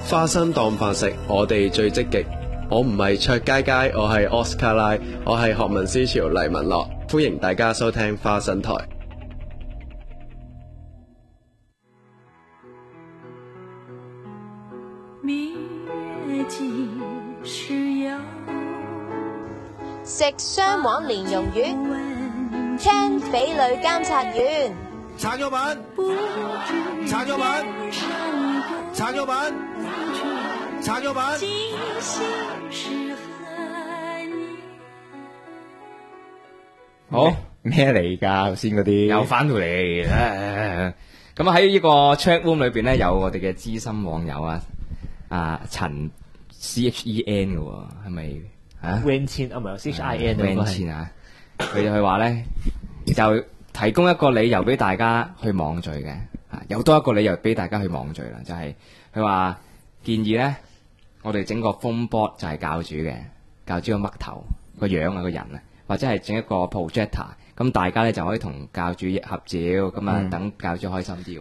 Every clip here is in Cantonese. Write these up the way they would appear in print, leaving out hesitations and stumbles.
花生當飯食，我哋最積極。我唔係卓佳佳，我係 Oscar 拉，我係學民思潮黎文樂，歡迎大家收聽花生台。 食雙黃蓮蓉魚，聽匪類監察員。 撐咗版，撐咗版，撐咗版，撐咗版。 好咩嚟㗎？頭先嗰啲又翻到嚟。咁喺呢個 chat room 裏邊咧，有我哋嘅資深網友啊，陳 CHEN 嘅喎，係咪啊 ？Wen 啊，唔係 CHIN Wen 啊，佢話咧就提供一個理由俾大家去網聚嘅，有多一個理由俾大家去網聚啦，就係佢話建議咧，我哋整個 phone board 就係教主嘅，教主個嘜頭個樣啊個人啊，或者係整一個 projector， 咁大家咧就可以同教主合照，咁啊等教主開心啲。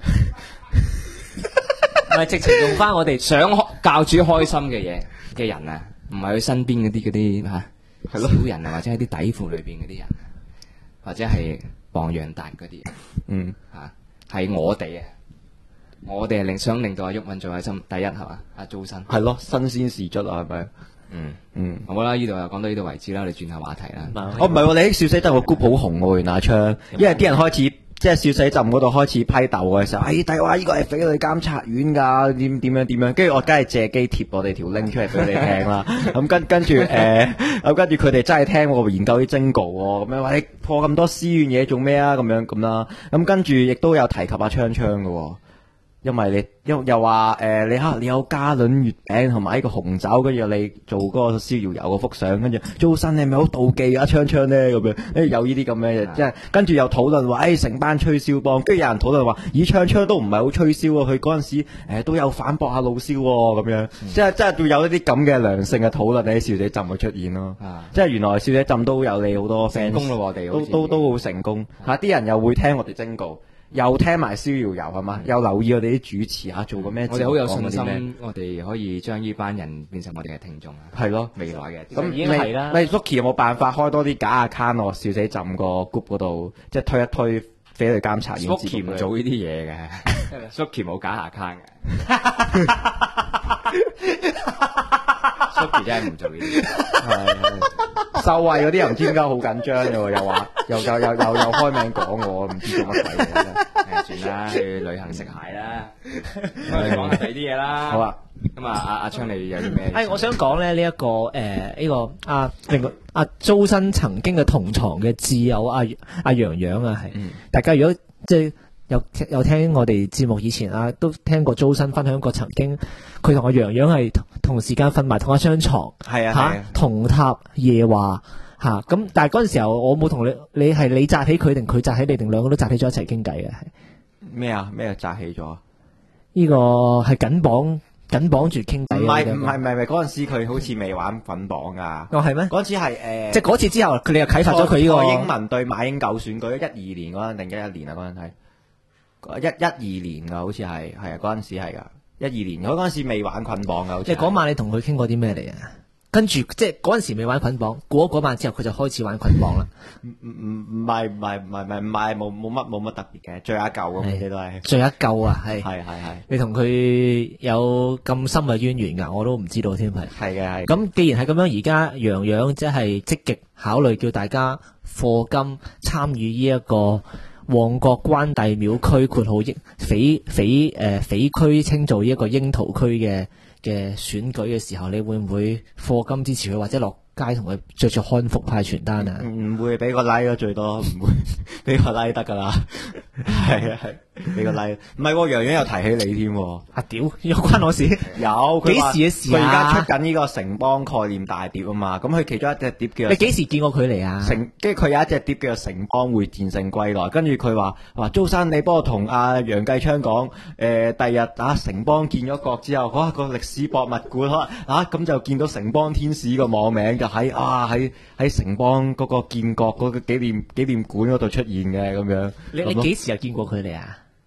唔係直情用翻我哋想教主開心嘅人啊，唔係佢身邊嗰啲嚇小人啊，或者喺啲底褲裏邊嗰啲人，或者係黃洋達嗰啲，係我哋啊，我哋係想令到阿毓民最開心，第一係嘛？阿周生係咯，新鮮事卒啊，係咪？ 好啦，呢度又講到呢度為止啦，我哋轉下話題啦。 唔係喎，你喺笑死得個 group 好紅喎，原來阿昌，因為啲人開始即係笑死浸嗰度開始批鬥嘅時候，但係話呢個係匪類監察院㗎，點樣，跟住我梗係借機貼我哋條 link 出嚟俾你聽啦。咁跟住佢哋真係聽我研究啲精稿喎，咁樣話你破咁多私怨嘢做咩啊？咁啦，咁跟住亦都有提及阿昌嘅喎。因為你又話你有嘉倫月餅同埋呢個紅酒，跟住你做嗰個逍遙遊嗰幅相，跟住周生你係咪好妒忌啊昌昌咧咁樣？有呢啲咁嘅嘢，即係跟住又討論話成班吹簫幫，跟住有人討論話昌昌都唔係好吹簫喎，佢嗰陣時都有反駁下老蕭喎咁樣，即係會有一啲咁嘅良性嘅討論喺笑死浸會出現咯。即係原來笑死浸都有你好多 fans 成功咯，我哋都好成功嚇，啲人又會聽我哋徵稿。又聽埋逍遙遊係嘛？又留意我哋啲主持做過咩？ 我哋好有信心，我哋可以將呢班人變成我哋嘅聽眾啊！ 係咯， 未來嘅咁已經係啦。 你 Suki 有冇辦法開多啲假 account 喎？笑死浸個 group 嗰度，即係推一推匪類監察院。 Suki 唔做呢啲嘢嘅，Suki 冇假 account 嘅。Suki 真係唔做呢啲， 受惠嗰啲人唔知點解好緊張嘅喎，又話又開名講我，唔知做乜鬼嘢啫。 算啦，去旅行食蟹啦，我哋講下第啲嘢啦。 好啊， 咁阿昌你有啲咩？ 我想講咧呢一個另外阿周生曾經嘅同床嘅摯友阿洋洋啊，係大家如果即係有聽我哋節目以前都聽過周生分享過曾經佢同阿洋洋係同時間瞓埋同一張床，同榻夜話咁，但係嗰陣時候我冇同你係你紮起佢定佢紮起你定兩個都紮起咗一齊傾偈嘅？ 咩紮起咗？ 呢個係緊綁住傾偈。唔係，嗰陣時佢好似未玩捆綁噶。 哦，係咩？ 嗰次係即係嗰次之後，你又啟發咗佢呢個英文對馬英九選舉12年嗰陣定11年啊？嗰陣係12年噶，好似係啊，嗰陣時係噶12年。嗰陣時未玩捆綁噶。 即係嗰晚你同佢傾過啲咩嚟啊？跟住即係嗰陣時未玩捆綁，過咗嗰晚之後佢就開始玩捆綁啦。 唔係，冇乜特別嘅，聚下舊咁嘅都係。 聚下舊啊，係。你同佢有咁深嘅淵源㗎，我都唔知道添係。 係嘅。 咁既然係咁樣，而家洋洋即係積極考慮叫大家課金參與呢一個旺角關帝廟區括號匪區稱做呢一個櫻桃區嘅選舉嘅時候，你會唔會課金支持佢，或者落街同佢着漢服派傳單啊？ 唔會俾個 like 咯，最多唔會俾個 like 得噶啦。係俾個 like。唔係，洋洋又提起你添。 屌，有關我事？ 有。 幾時嘅事啊？ 佢而家出緊呢個城邦概念大碟啊嘛。咁佢其中一隻碟叫， 你幾時見過佢嚟啊？ 跟住佢有一隻碟叫做城邦會戰勝歸來。跟住佢話周生，你幫我同阿楊繼昌講，第日城邦建咗國之後，個歷史博物館咁就見到城邦天使個網名就喺城邦嗰個建國嗰個紀念館嗰度出現嘅咁樣。 你幾時又見過佢哋啊？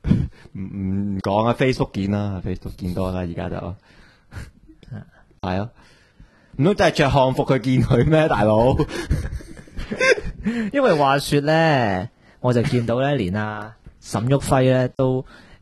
唔講啊，Facebook 見啦，Facebook 見多啦，而家就係咯，唔通真係着漢服去見佢咩，大佬？ 因為話說咧，我就見到咧，連沈旭輝咧都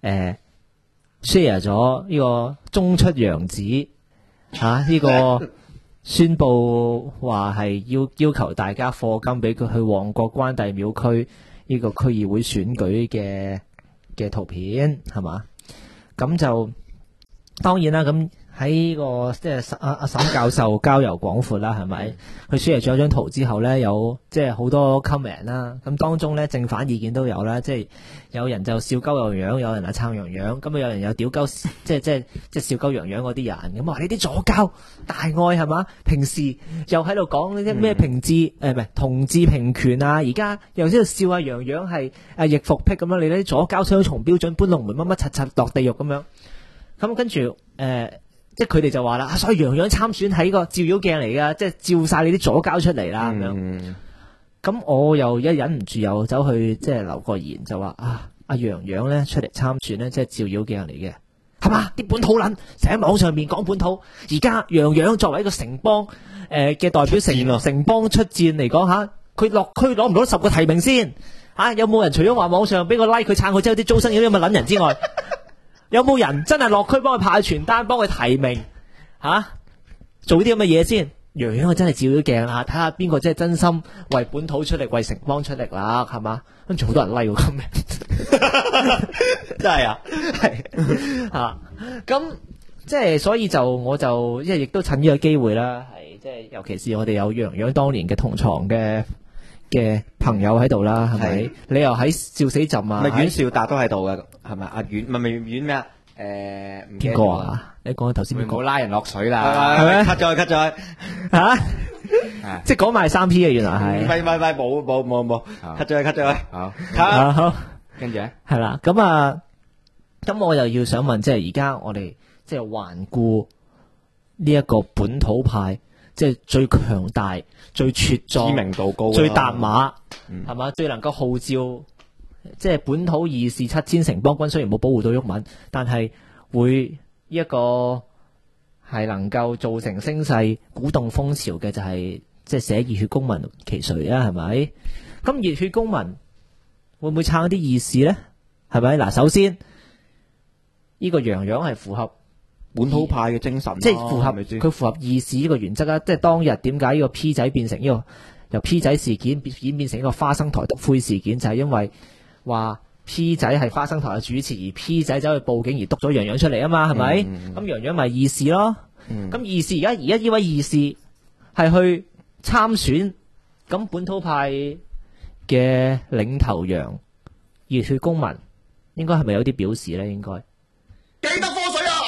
share 咗呢個中出洋子呢個宣布話係要求大家課金俾佢去旺角關帝廟區呢個區議會選舉嘅圖片係嘛？咁就當然啦，咁喺呢個即係阿沈教授交遊廣闊啦，係咪？佢 share 咗張圖之後咧，有即係好多 comment 啦。咁當中咧正反意見都有啦，即係有人就笑鳩洋洋，有人係撐洋洋，咁啊有人又屌鳩，即係笑鳩洋洋嗰啲人，咁話你啲左膠大愛係嘛？平時又喺度講呢啲咩平治唔係同志平權啊，而家又喺度笑阿洋洋係易服癖咁樣，你啲左膠雙重標準搬龍門乜乜柒柒落地獄咁樣。咁跟住即係佢哋就話啦，所以洋洋參選係個照妖鏡嚟噶，即係照晒你啲左膠出嚟啦咁樣。咁我又一忍唔住又走去即係留個言，就話阿洋洋咧出嚟參選咧，即係照妖鏡嚟嘅，係嘛？啲本土撚成喺網上面講本土，而家洋洋作為一個城邦嘅代表城邦出戰嚟講吓，佢落區攞唔攞10個提名先？有冇人除咗話網上俾個 like 佢撐佢之後啲租生有啲咁嘅撚人之外？有冇人真係落區幫佢派傳單，幫佢提名做啲咁嘅嘢先？洋洋真係照咗鏡啦，睇下邊個真係真心為本土出力，為城邦出力啦，係嘛？跟住好多人 like 咁嘅，真係係咁即係所以我就即係亦都趁呢個機會啦，係即係尤其是我哋有洋洋當年嘅同床嘅朋友喺度啦，係咪？你又喺笑死朕啊？ 咪阮兆達都喺度嘅，係咪？阿阮咪阮咩啊？ 邊個啊？你講頭先邊個？ 唔好拉人落水啦， 係咩 ？cut 咗佢即係講埋3P 嘅，原來係。 唔係冇，cut 咗佢， 好， 跟住咧係啦，咁我又要想問，即係而家我哋即係環顧呢一個本土派。即係最強大、最茁壯、 知名度高、 最搭馬，係嘛？最能夠號召，即係本土義士7000城邦軍，雖然冇保護到毓民，但係會一個係能夠造成聲勢、鼓動風潮嘅，就係即係寫熱血公民其誰啊？係咪？咁熱血公民會唔會撐啲義士呢？係咪？嗱，首先呢個洋洋係符合本土派嘅精神， 即係符合佢符合義士呢個原則啊！即係當日點解呢個 P 仔變成呢個由 P 仔事件演變成一個花生台篤灰事件，就係因為話 P 仔係花生台嘅主持，而 P 仔走去報警而督咗洋洋出嚟啊嘛，係咪？咁洋洋咪義士咯。咁義士而家呢位義士係去參選，咁本土派嘅領頭羊熱血公民應該係咪有啲表示咧？應該幾多科水啊？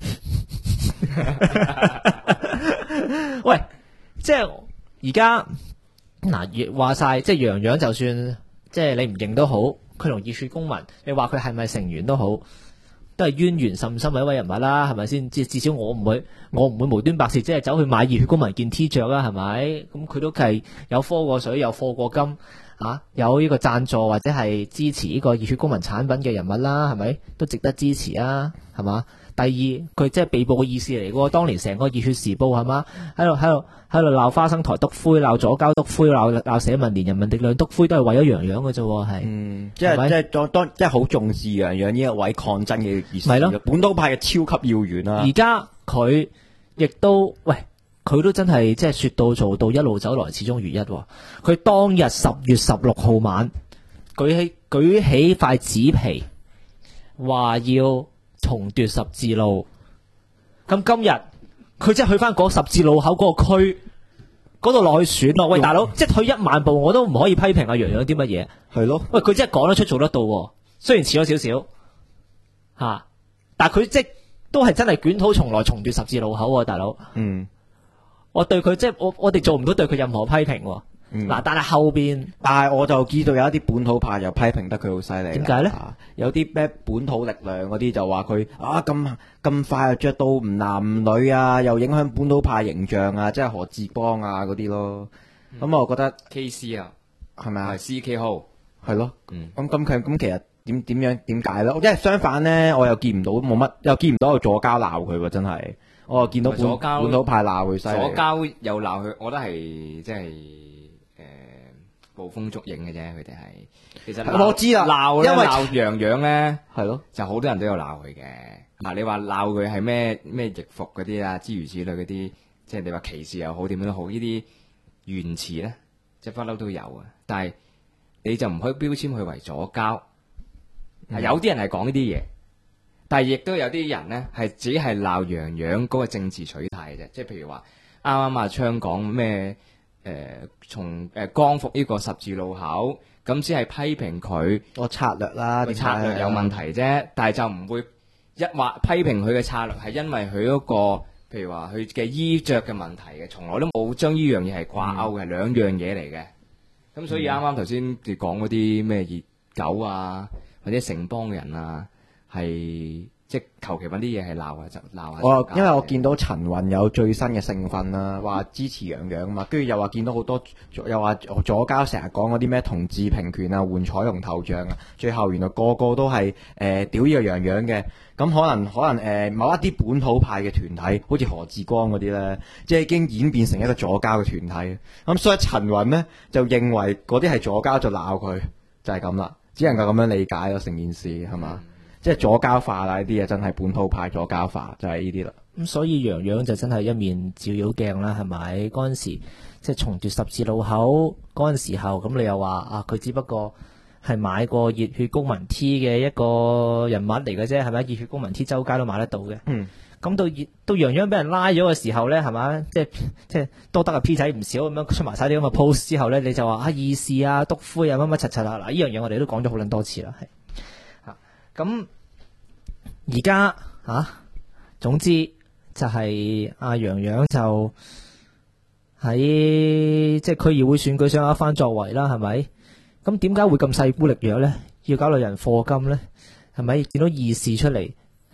喂，即係而家嗱，話晒即係洋洋，就算即係你唔認都好，佢同熱血公民，你話佢係咪成員都好，都係淵源甚深嘅一位人物啦，係咪先？至少我唔會無端白事即係走去買熱血公民件 T 恤啦，係咪？咁佢都係有科過水，有課過金有呢個贊助或者係支持呢個熱血公民產品嘅人物啦，係咪？都值得支持啊，係嘛？第二，佢即係被捕嘅意思嚟嘅，當年成個熱血時報係嘛，喺度鬧花生台篤灰，鬧左膠篤灰，鬧社民連人民力量篤灰，都係為咗洋洋嘅啫，係。 即係好重視洋洋呢一位抗爭嘅意思。 係咯， 本土派嘅超級要員啦。 而家佢亦都佢都真係即係說到做到，一路走來始終如一。佢當日10月16號晚舉起塊紙皮，話要重奪十字路，咁今日佢即係去翻嗰十字路口嗰個區嗰度落去選咯。喂，大佬，即係退1萬步，我都唔可以批評阿洋洋啲乜嘢。 係咯， 喂，佢真係講得出做得到，雖然遲咗少少但係佢即係都係真係捲土重來，重奪十字路口，大佬。我對佢即係我哋做唔到對佢任何批評。但係後邊， 但係我就知道有一啲本土派又批評得佢好犀利。 點解咧？ 有啲咩本土力量嗰啲就話佢咁快就着到唔男唔女啊，又影響本土派形象啊，即係何志邦啊嗰啲咯。咁我覺得 KC 啊， 係咪啊？ 係 CK 號係咯。咁其實點解咧？因為相反咧，我又見唔到冇乜，又見唔到有左膠鬧佢喎，真係。我又見到左膠本土派鬧佢犀利。 左膠又鬧佢，我覺得係即係捕風捉影嘅啫，佢哋係。其實我知啦， 鬧因為鬧洋洋咧， 係咯， 就好多人都有鬧佢嘅。嗱，你話鬧佢係咩易服嗰啲啊，諸如此類嗰啲，即係你話歧視又好，點樣都好，呢啲言詞咧，即係不嬲都有啊。但係你就唔可以標籤佢為左膠。有啲人係講呢啲嘢。但係亦都有啲人咧，係只係鬧洋洋嗰個政治取態嘅啫，即係譬如話啱啱阿昌講咩從光復呢個十字路口，咁只係批評佢個策略啦， 個策略有問題啫，但係就唔會一話批評佢嘅策略係因為佢嗰個譬如話佢嘅衣着嘅問題嘅，從來都冇將呢樣嘢係掛鈎嘅，兩樣嘢嚟嘅。咁所以啱啱頭先你講嗰啲咩熱狗啊，或者城邦嘅人啊。係即係求其揾啲嘢係鬧下就鬧下。 因為我見到陳雲有最新嘅聖訓啦，話支持洋洋嘛，跟住又話見到好多，又話左膠成日講嗰啲咩同志平權啊、換彩虹頭像啊，最後原來個個都係屌呢個洋洋嘅。咁可能某一啲本土派嘅團體，好似何志光嗰啲咧，即係已經演變成一個左膠嘅團體。咁所以陳雲呢，就認為嗰啲係左膠就鬧佢，就係咁啦，只能夠咁樣理解咯，成件事係嘛？即係左膠化啦，呢啲嘢真係本土派左膠化，就係呢啲啦。 咁所以洋洋就真係一面照妖鏡啦，係咪？嗰陣時即係重奪十字路口嗰陣時候，咁你又話啊，佢只不過係買過熱血公民 T 嘅一個人物嚟嘅啫，係咪？熱血公民 T 周街都買得到嘅。咁到洋洋俾人拉咗嘅時候咧，係咪？即係多得個 P 仔唔少咁樣出埋晒啲咁嘅 post 之後咧，你就話啊義士啊、督灰啊乜乜柒柒啊，嗱呢樣嘢我哋都講咗好撚多次啦，係。咁而家總之就係阿洋洋就喺即係區議會選舉上有一番作為啦，係咪？咁點解會咁勢孤力弱咧？要搞到人課金咧？係咪？見到義士出嚟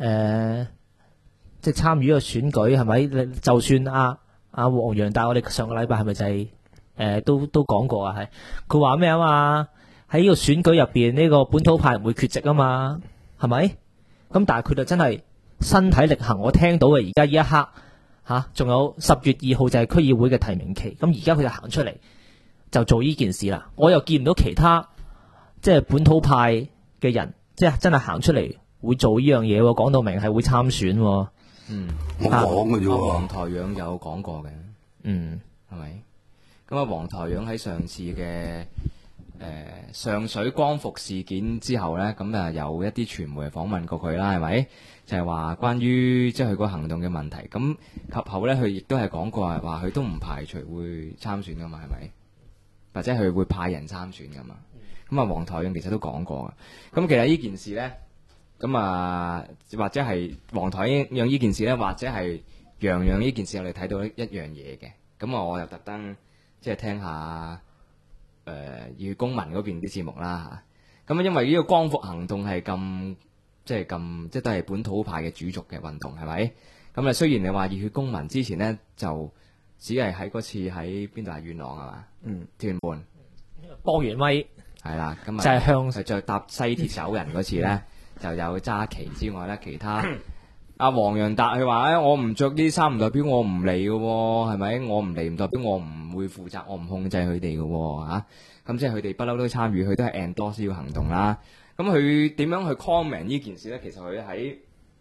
即係參與呢個選舉，係咪？就算阿黃洋達，我哋上個禮拜係咪就係都講過啊？係佢話咩啊嘛？喺呢個選舉入邊，呢個本土派唔會缺席啊嘛？係咪？咁但係佢就真係身體力行，我聽到嘅而家呢一刻仲有10月2號就係區議會嘅提名期，咁而家佢就行出嚟就做呢件事啦。我又見唔到其他即係本土派嘅人，即係真係行出嚟會做呢樣嘢，講到明係會參選。 我講嘅啫喎。 黃台仰有講過嘅，係咪？咁啊，黃台仰喺上次嘅上水光復事件之後呢，咁啊有一啲傳媒訪問過佢啦，係咪？就係話關於即係佢個行動嘅問題。咁及後呢，佢亦都係講過話佢都唔排除會參選噶嘛，係咪？或者佢會派人參選噶嘛？咁啊，黃台仰其實都講過嘅。咁其實呢件事呢，咁啊或者係黃台仰呢件事呢，或者係洋洋呢件事，我哋睇到一樣嘢嘅。咁我又特登即係聽下。熱血公民嗰邊啲節目啦嚇，咁因為呢個光復行動係咁即係都係本土派嘅主軸嘅運動係咪？咁啊雖然你話熱血公民之前呢，就只係喺嗰次喺邊度啊？元朗係嘛？屯門幫完威係啦，咁啊就係向就搭西鐵走人嗰次呢，就有揸旗之外呢，其他阿黃洋達佢話我唔着呢啲衫唔代表我唔嚟嘅喎，係咪？我唔嚟唔代表我唔會負責，我唔控制佢哋嘅喎嚇。咁即係佢哋不嬲都參與，佢都係 endorse 呢個行動啦。咁佢點樣去 comment 呢件事呢？其實佢喺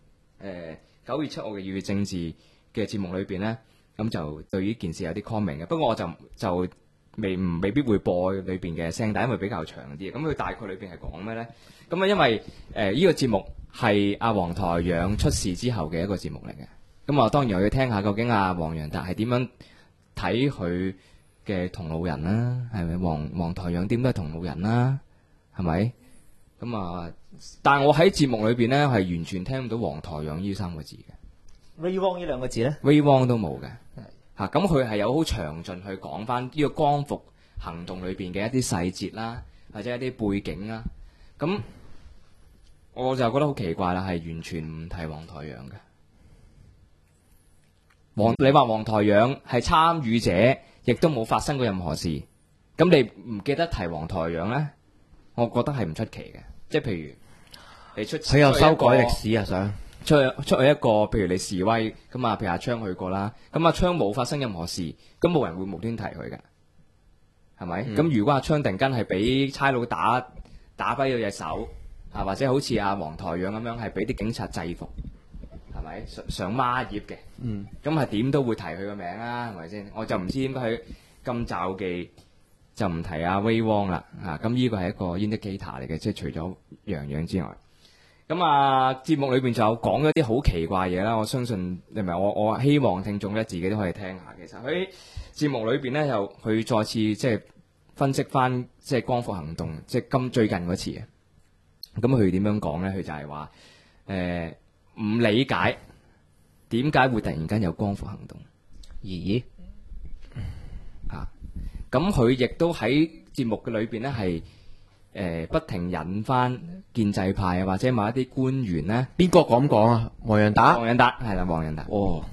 9月7號嘅粵語政治嘅節目裏邊呢，咁就對呢件事有啲 comment 嘅。不過我就未必會播裏邊嘅聲帶，因為比較長啲。咁佢大概裏邊係講咩呢？咁啊，因為呢個節目係阿黃台仰出事之後嘅一個節目嚟嘅。咁啊，當然我要聽下究竟阿黃洋達係點樣睇佢嘅同路人啦，係咪？黃台仰點都係同路人啦，係咪？咁啊，但係我喺節目裏邊呢，係完全聽唔到黃台仰呢3個字嘅。 Ray Wong 呢2個字呢 Ray Wong 都冇嘅。嚇，咁佢係有好詳盡去講翻呢個光復行動裏邊嘅一啲細節啦，或者一啲背景啦。咁我就覺得好奇怪啦，係完全唔提黃台仰嘅。你話黃台仰係參與者，亦都冇發生過任何事，咁你唔記得提黃台仰呢？我覺得係唔出奇嘅。即係譬如你出佢又修改歷史啊，想出去一個，譬如你示威咁啊，譬如阿昌去過啦，咁阿昌冇發生任何事，咁冇人會無端提佢嘅，係咪？咁、如果阿昌突然間係俾差佬打跛咗隻手，啊或者好似阿黃台仰咁樣係俾啲警察制服，係咪上孖葉嘅？咁係點都會提佢個名啦，係咪先？我就唔知點解佢咁罩忌就唔提阿威汪啦，咁呢個係一個 indicator 嚟嘅，即係除咗楊洋之外。咁啊，節目裏邊就有講咗啲好奇怪嘢啦。我相信你咪我希望聽眾咧自己都可以聽下。其實佢節目裏邊咧又佢再次即係分析翻即係光復行動，即係最近嗰次嘅。咁佢點樣講咧？佢就係話唔理解點解會突然間有光復行動。 咦？ 咁佢亦都喺節目嘅裏邊咧係。不停引翻建制派啊，或者某一啲官員咧， 邊個咁講啊？黃洋達係啦，黃洋達。 哦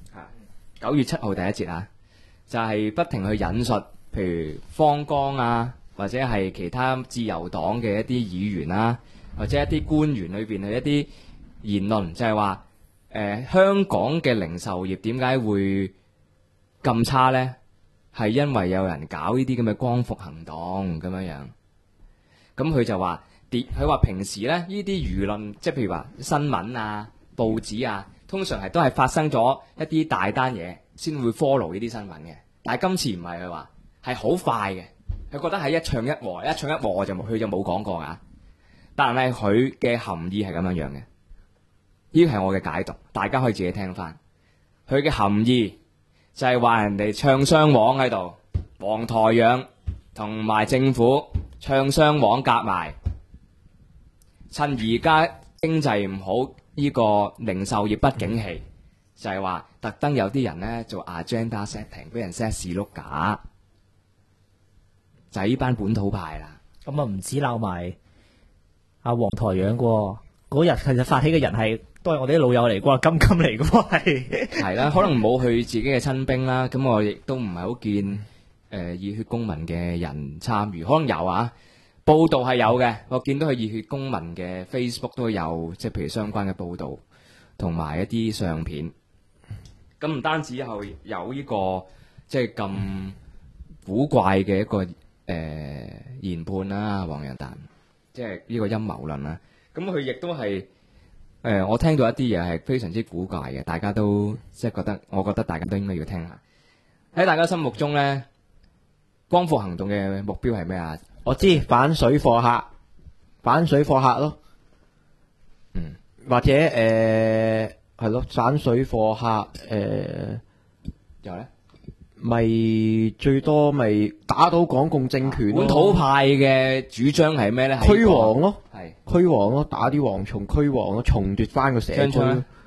，9月7號第一節啊，就係不停去引述，譬如方剛啊，或者係其他自由黨嘅一啲議員啊，或者一啲官員裏邊嘅一啲言論，就係話香港嘅零售業點解會咁差咧？係因為有人搞呢啲咁嘅光復行動咁樣樣。咁佢就話佢話平時咧呢啲輿論，即係譬如話新聞啊、報紙啊，通常係都係發生咗一啲大單嘢先會 follow 呢啲新聞嘅。但係今次唔係，佢話係好快嘅，佢覺得係一唱一和，佢就冇講過㗎。但係佢嘅含義係咁樣樣嘅，呢個係我嘅解讀，大家可以自己聽翻。佢嘅含義就係話人哋唱雙簧喺度，黃台仰同埋政府。唱雙簧夾埋，趁而家經濟唔好，呢個零售業不景氣，就係話特登有啲人咧做 agenda setting， 俾人 set 士碌架，就係呢班本土派啦。 咁啊唔止鬧埋阿黃台仰喎，嗰日其實發起嘅人都係我哋啲老友嚟啩，金嚟嘅喎係啦，可能冇佢自己嘅親兵啦，咁我亦都唔係好見。熱血公民嘅人參與，可能有啊，報道係有嘅。我見到佢熱血公民嘅 Facebook 都有，即係譬如相關嘅報道同埋一啲相片。咁唔單止有呢個即係咁古怪嘅一個研判啦，黃洋達，即係呢個陰謀論啦。咁佢亦都係我聽到一啲嘢係非常之古怪嘅，大家都即係我覺得大家都應該要聽下。喺大家心目中咧，光復行動嘅目標係咩啊？ 我知反水貨客咯，或者係咯，反水貨客有咧， 咪最多咪打倒港共政權咯。 本土派嘅主張係咩咧？ 驅蝗咯， 係驅蝗咯，打啲蝗蟲，驅蝗咯，重奪翻個社區。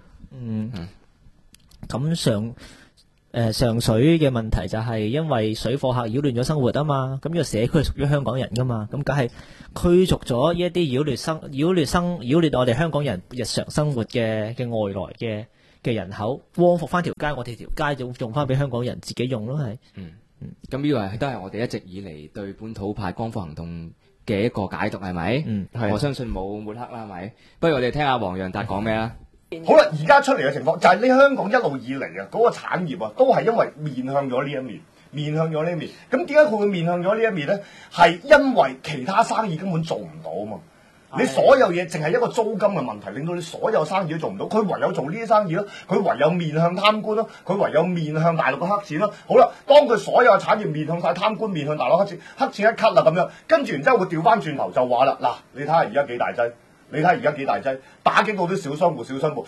咁上水嘅問題就係因為水貨客擾亂咗生活啊嘛，咁呢個社區係屬於香港人噶嘛，咁梗係驅逐咗呢一啲擾亂我哋香港人日常生活嘅外來嘅人口，光復翻條街，我哋條街就用翻俾香港人自己用咯，係。 咁呢個都係我哋一直以嚟對本土派光復行動嘅一個解讀，係咪？我相信冇抹黑啦，係咪？不如我哋聽下黃洋達講咩啦。 好啦，而家出嚟嘅情況就係呢，香港一路以嚟啊，嗰個產業啊，都係因為面向咗呢一面，咁點解佢會面向咗呢一面咧？係因為其他生意根本做唔到啊嘛。你所有嘢淨係一個租金嘅問題，令到你所有生意都做唔到。佢唯有做呢啲生意咯，佢唯有面向貪官咯，佢唯有面向大陸嘅黑錢咯。好啦，當佢所有嘅產業面向晒貪官，面向大陸黑錢一cut啦咁樣，跟住然之後會調翻轉頭就話啦，嗱，你睇下而家幾大劑，打擊到啲小商戶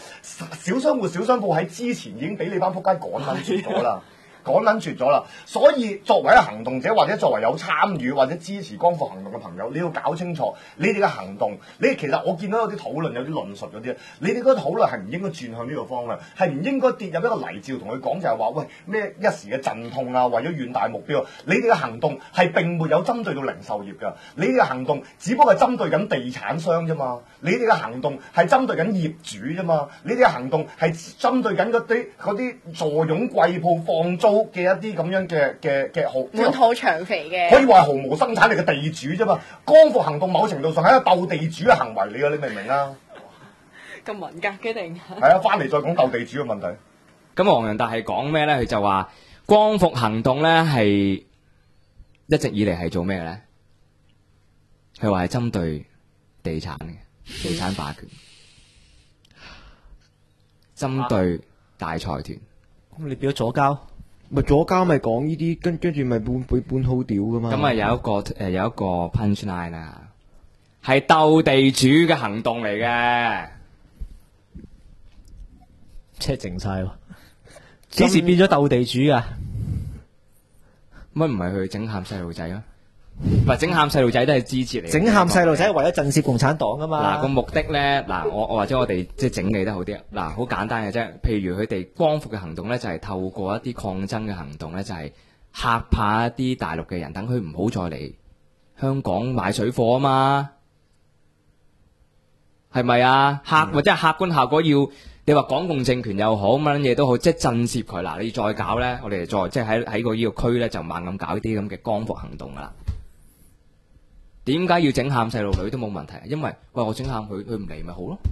喺之前已經俾你班仆街趕撚絕咗啦。所以作為一個行動者，或者作為有參與或者支持光復行動嘅朋友，你要搞清楚你哋嘅行動。其實我見到有啲討論、有啲論述嗰啲，你哋嗰個討論係唔應該轉向呢個方向，係唔應該跌入一個泥沼，同佢講就係話喂咩一時嘅陣痛啊，為咗遠大目標。你哋嘅行動係並沒有針對到零售業㗎，你哋嘅行動只不過係針對緊地產商啫嘛，你哋嘅行動係針對緊業主啫嘛，你哋嘅行動係針對緊嗰啲坐擁貴鋪放租嘅一啲咁樣嘅豪， 滿肚長肥嘅， 可以話係毫無生產力嘅地主啫嘛。光復行動某程度上係一個鬥地主嘅行為嚟㗎，你明唔明啊？ 咁文革嘅定係啊，翻嚟再講鬥地主嘅問題。 咁黃仁達係講咩咧？佢就話光復行動咧係一直以嚟係做咩咧？佢話係針對地產嘅地產霸權，針對大財團。 咁你變咗左膠， 咪左膠咪講呢啲，跟住咪半好屌噶嘛。 咁啊有一個 punch line 啦，係鬥地主嘅行動嚟嘅。 即係靜晒喎。幾時變咗鬥地主噶？ 乜唔係去整喊細路仔啊？唔係整喊細路仔都係支持嚟。 整喊細路仔係為咗震懾共產黨噶嘛？ 嗱個目的咧，嗱我或者我哋即係整理得好啲。嗱好簡單嘅啫，譬如佢哋光復嘅行動咧，就係透過一啲抗爭嘅行動咧，就係嚇怕一啲大陸嘅人，等佢唔好再嚟香港買水貨啊嘛。係咪啊？或者係客觀效果要。你話港共政權又好，乜嘢都好，即係震懾佢嗱。你再搞咧，我哋再即係喺個呢個區咧，就猛咁搞啲咁嘅光復行動噶啦。點解要整喊細路女都冇問題？因為喂，我整喊佢唔嚟咪好咯。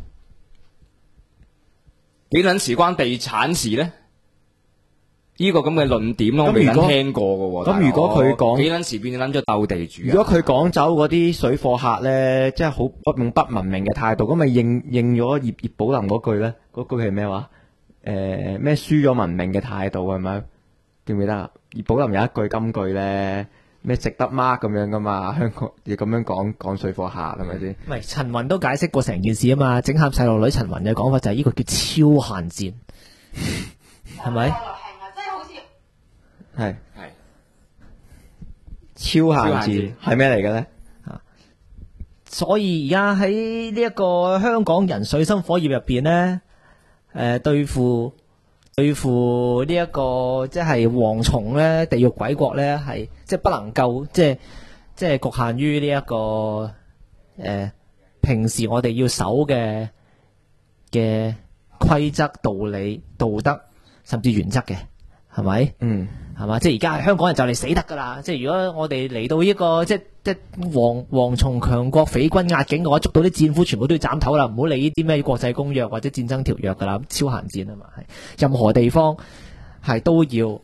幾撚時關地產事咧？呢個咁嘅論點我未聽過嘅喎。 咁如果佢講幾撚時變撚咗鬥地主？ 如果佢趕走嗰啲水貨客咧，即係好不文明嘅態度，咁咪應咗葉寶林嗰句咧？嗰句係咩話？咩輸咗文明嘅態度係咪？記唔記得啊？葉寶林有一句金句咧，咩值得 mark 咁樣噶嘛？香港亦咁樣講水貨客係咪先？ 唔係陳雲都解釋過成件事啊嘛，整喊細路女。陳雲嘅講法就係呢個叫超限戰，係咪？ 係超限戰係咩嚟嘅咧？ 所以而家喺呢一個香港人水深火熱入邊咧，對付呢一個即係蝗蟲咧，地獄鬼國咧，係即係不能夠即係局限於呢一個平時我哋要守嘅規則、道理、道德甚至原則嘅，係咪？係嘛？即係而家香港人就嚟死得噶啦！即係如果我哋嚟到呢個即蝗蟲強國匪軍壓境嘅話，捉到啲戰俘全部都要斬頭啦！唔好理呢啲咩國際公約或者戰爭條約噶啦，超限戰啊嘛，係任何地方係都要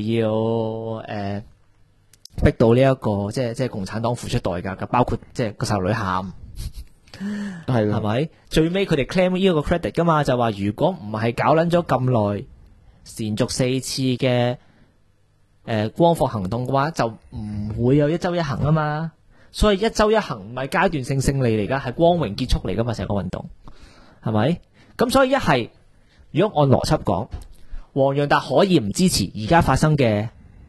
逼到呢一個即係共產黨付出代價噶，包括即係個細路女喊係咪？最尾佢哋 claim 呢個 credit 噶嘛，就話如果唔係搞捻咗咁耐，連續4次嘅光復行動嘅話，就唔會有一周一行啊嘛。所以一周一行唔係階段性勝利嚟噶，係光榮結束嚟噶嘛，成個運動係咪？咁所以一係如果按邏輯講，黃洋達可以唔支持而家發生嘅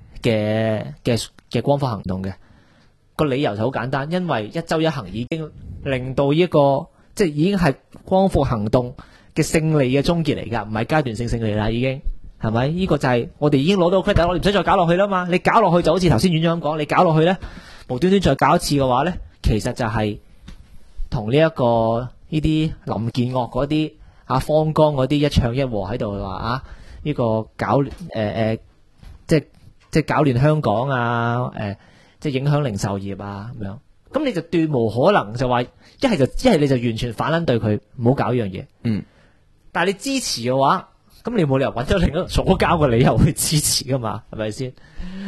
光復行動嘅個理由就好簡單，因為一周一行已經令到呢個即係已經係光復行動嘅勝利嘅終結嚟噶，唔係階段性勝利啦，已經係咪？呢個就係我哋已經攞到 credit，我哋唔使再搞落去啦嘛。你搞落去就好似頭先院長咁講，你搞落去咧，無端端再搞一次嘅話咧，其實就係同呢一個呢啲林建岳嗰啲方剛嗰啲一唱一和喺度話呢個搞即係搞亂香港即係影響零售業啊咁樣。咁你就斷無可能就話一係你就完全反撚對佢，唔好搞呢樣嘢。但係你支持嘅話，咁你冇理由揾咗另一個左膠嘅理由去支持噶嘛？係咪先？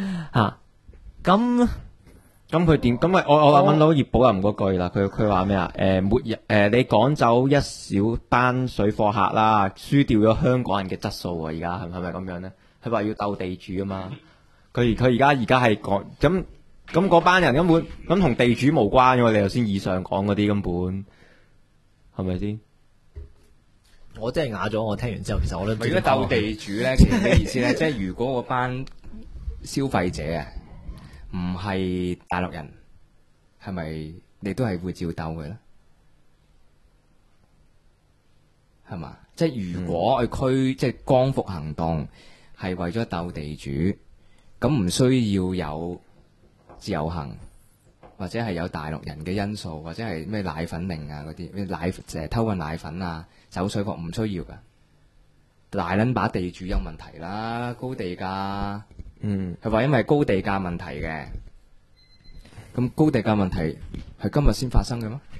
咁佢點？咁咪我揾到葉寶林嗰句啦。佢話咩啊？你趕走一小班水貨客啦，輸掉咗香港人嘅質素啊！而家係咪咁樣咧？佢話要鬥地主啊嘛。佢而家係講咁嗰班人根本咁同地主無關嘅。你頭先以上講嗰啲根本係咪先？ 我真係啞咗，我聽完之後，其實我都唔知。 如果鬥地主咧，其實咩意思咧？即係如果嗰班消費者啊，唔係大陸人，係咪你都係會照鬥嘅咧？係嘛？即係如果即係光復行動係為咗鬥地主，咁唔需要有自由行，或者係有大陸人嘅因素，或者係咩奶粉令啊嗰啲咩偷運奶粉啊。走水貨唔需要噶， 大撚把地主有問題啦，高地價。 嗯， 係話因為高地價問題嘅，咁高地價問題係今日先發生嘅咩？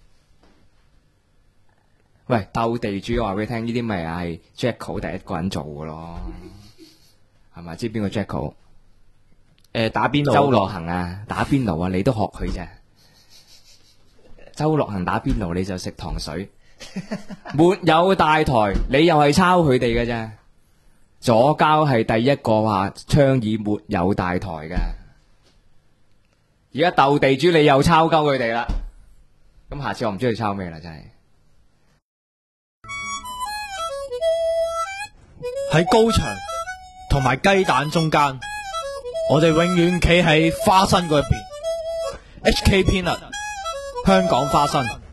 喂，鬥地主我話俾你聽，呢啲咪係 Jacko 第一個人做嘅咯，係咪？知邊個 Jacko？ 打邊爐周樂行啊，打邊爐啊，你都學佢啫。周樂行打邊爐你就食糖水，沒有大台，你又係抄佢哋嘅啫。左膠係第一個話倡議沒有大台嘅，而家鬥地主你又抄鳩佢哋啦，咁下次我唔知你抄咩啦，真係。 喺高牆同埋雞蛋中間，我哋永遠企喺花生嗰一邊。HK Peanut，香港花生。